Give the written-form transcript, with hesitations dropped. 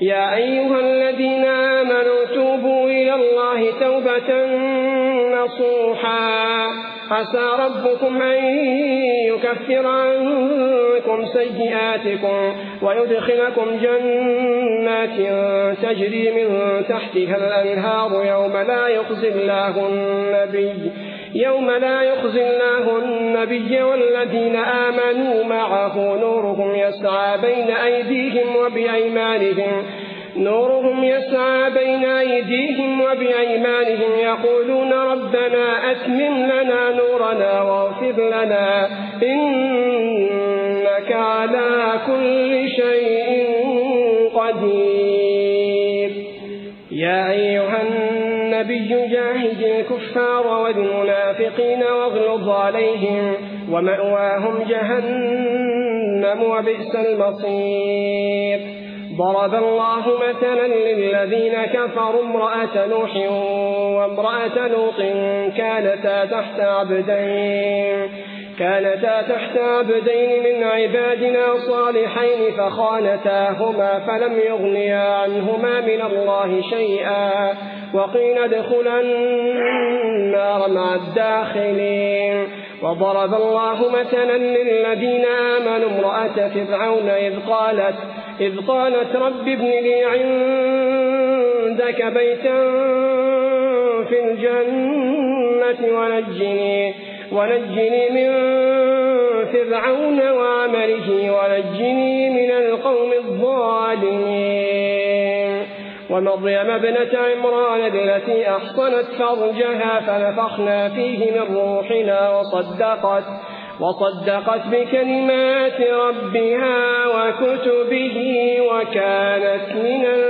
يا أيها الذين آمنوا توبوا إلى الله توبة نصوحا عسى ربكم أن يكفر عنكم سيئاتكم ويدخلكم جنات تجري من تحتها الأنهار يوم لا يخزي الله النبي والذين آمنوا معه نورهم يسعى بين أيديهم وبأيمانهم يقولون ربنا أتمم لنا نورنا واغفر لنا إنك على كل شيء قدير. يا أيها النبي جاهد الكفار والمنافقين واغلظ عليهم ومأواهم جهنم وبئس المصير. ضرب الله مثلا للذين كفروا امرأة نوح وامرأة لوط كانتا تحت عبدين من عبادنا صالحين فخانتاهما فلم يغنيا عنهما من الله شيئا وقيل ادخلا النار مع الداخلين. وضرب الله مثلا للذين آمنوا امرأة فرعون إذ قالت رب ابن لي عندك بيتا في الجنة ونجني من فرعون وعمله ونجني من القوم الظالمين. ومريم ابنة عمران التي أحصنت فرجها فنفخنا فيه من روحنا وصدقت بكلمات ربها وكتبه وكانت من